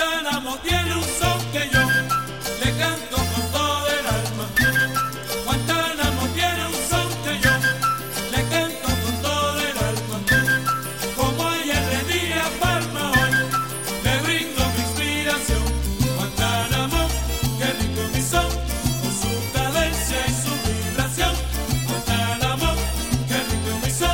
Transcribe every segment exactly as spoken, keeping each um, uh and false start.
Guantánamo tiene un son que yo le canto con todo el alma. Guantánamo tiene un son que yo le canto con todo el alma. Como ayer le di a Palma hoy, le brindo mi inspiración. Guantánamo, qué rico mi son, con su cadencia y su vibración. Guantánamo, qué rico mi son,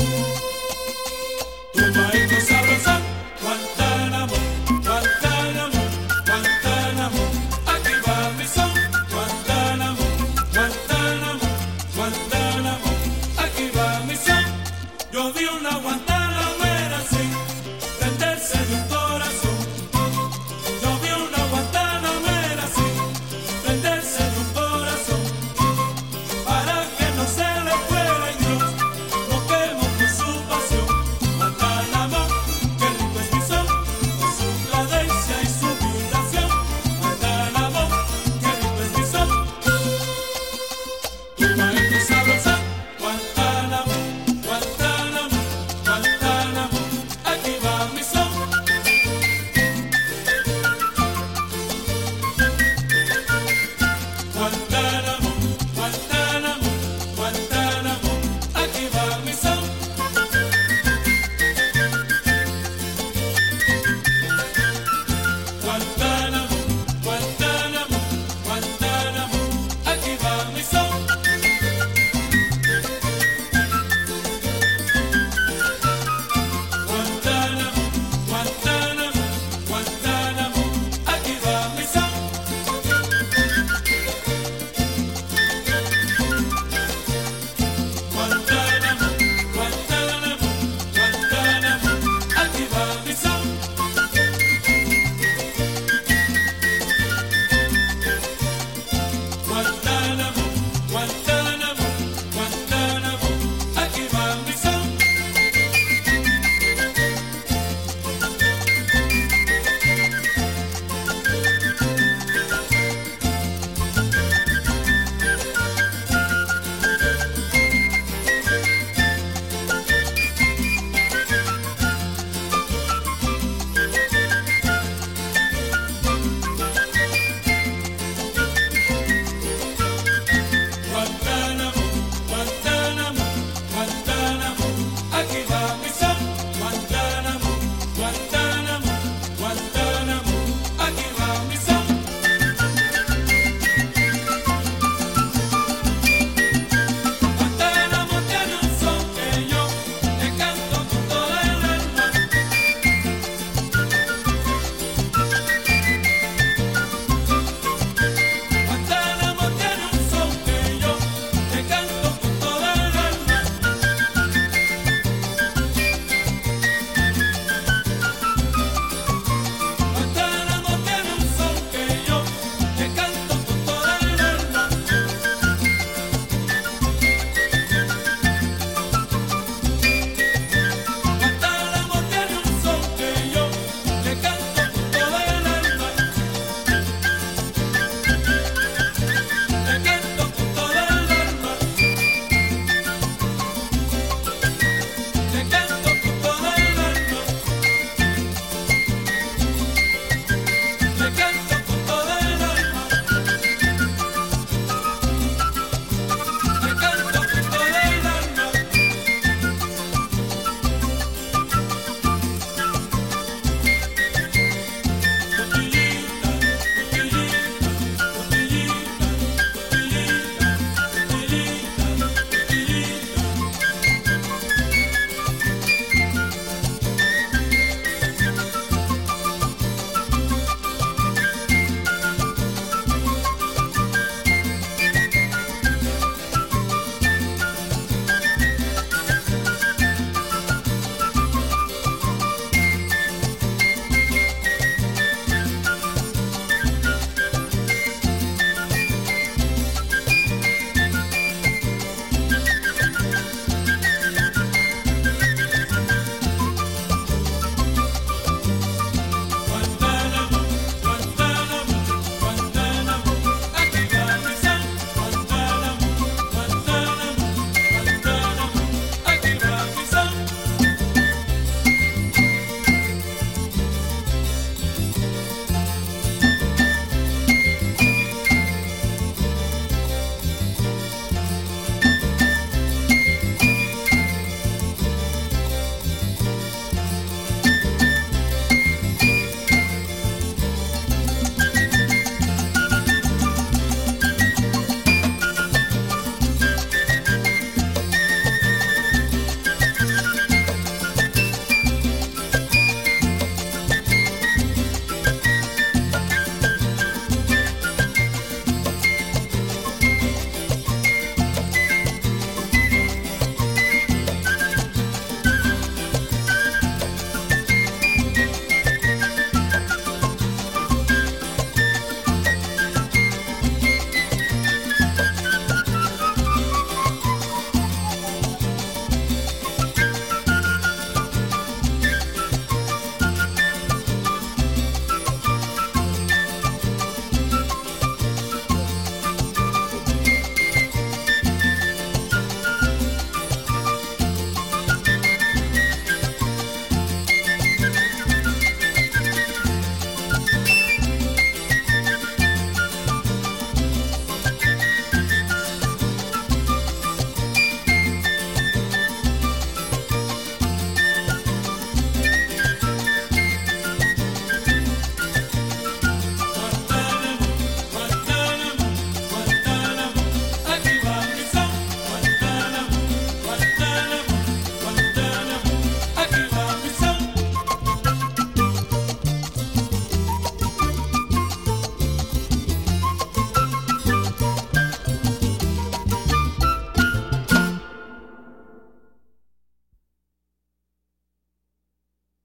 tu maestro sabrosón. Guantánamo, Guantánamo, Guantánamo, aquí va mi son. Guantánamo, Guantánamo, Guantánamo, aquí va mi son. Yo vi una guantanamera así, prenderse de un corazón. Yo vi una guantanamera así, prenderse de un corazón. Para que no se le fuera en Dios, no quemo con su pasión. Guantánamo, qué rico es mi son, con su cadencia y su vibración. Guantánamo, qué rico es mi son, tu maestro sabrosón. Guantánamo, Guantánamo, Guantánamo, aquí va mi son. Guantánamo, Guantánamo, Guantánamo, aquí va mi son. Guantánamo.